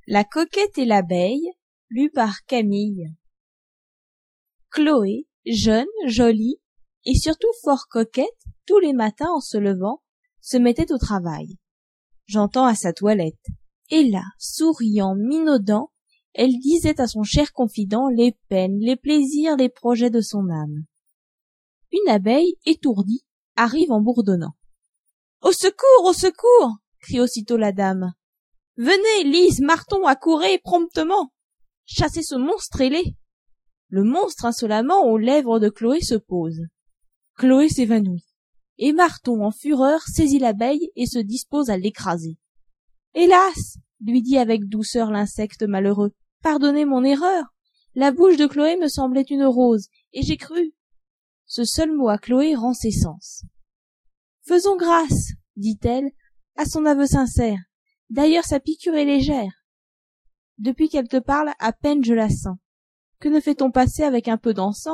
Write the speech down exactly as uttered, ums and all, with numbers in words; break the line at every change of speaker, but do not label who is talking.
La coquette et l'abeille, lu par Camille. Chloé, jeune, jolie et surtout fort coquette, tous les matins en se levant, se mettait au travail. J'entends à sa toilette. Et là, souriant, minaudant, elle disait à son cher confident les peines, les plaisirs, les projets de son âme. Une abeille, étourdie, arrive en bourdonnant. « Au secours, au secours !» crie aussitôt la dame. « Venez, Lise, Marton, accourez promptement! Chassez ce monstre ailé !» Le monstre insolemment aux lèvres de Chloé se pose. Chloé s'évanouit, et Marton, en fureur, saisit l'abeille et se dispose à l'écraser. « Hélas !» lui dit avec douceur l'insecte malheureux. « Pardonnez mon erreur. La bouche de Chloé me semblait une rose, et j'ai cru. » Ce seul mot à Chloé rend ses sens. « Faisons grâce, dit-elle, à son aveu sincère. D'ailleurs, sa piqûre est légère. Depuis qu'elle te parle, à peine je la sens. Que ne fait-on passer avec un peu d'encens ?